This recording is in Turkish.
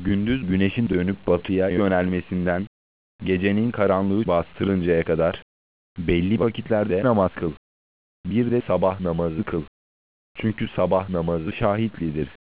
Gündüz güneşin dönüp batıya yönelmesinden, gecenin karanlığı bastırıncaya kadar, belli vakitlerde namaz kıl. Bir de sabah namazı kıl. Çünkü sabah namazı şahitlidir.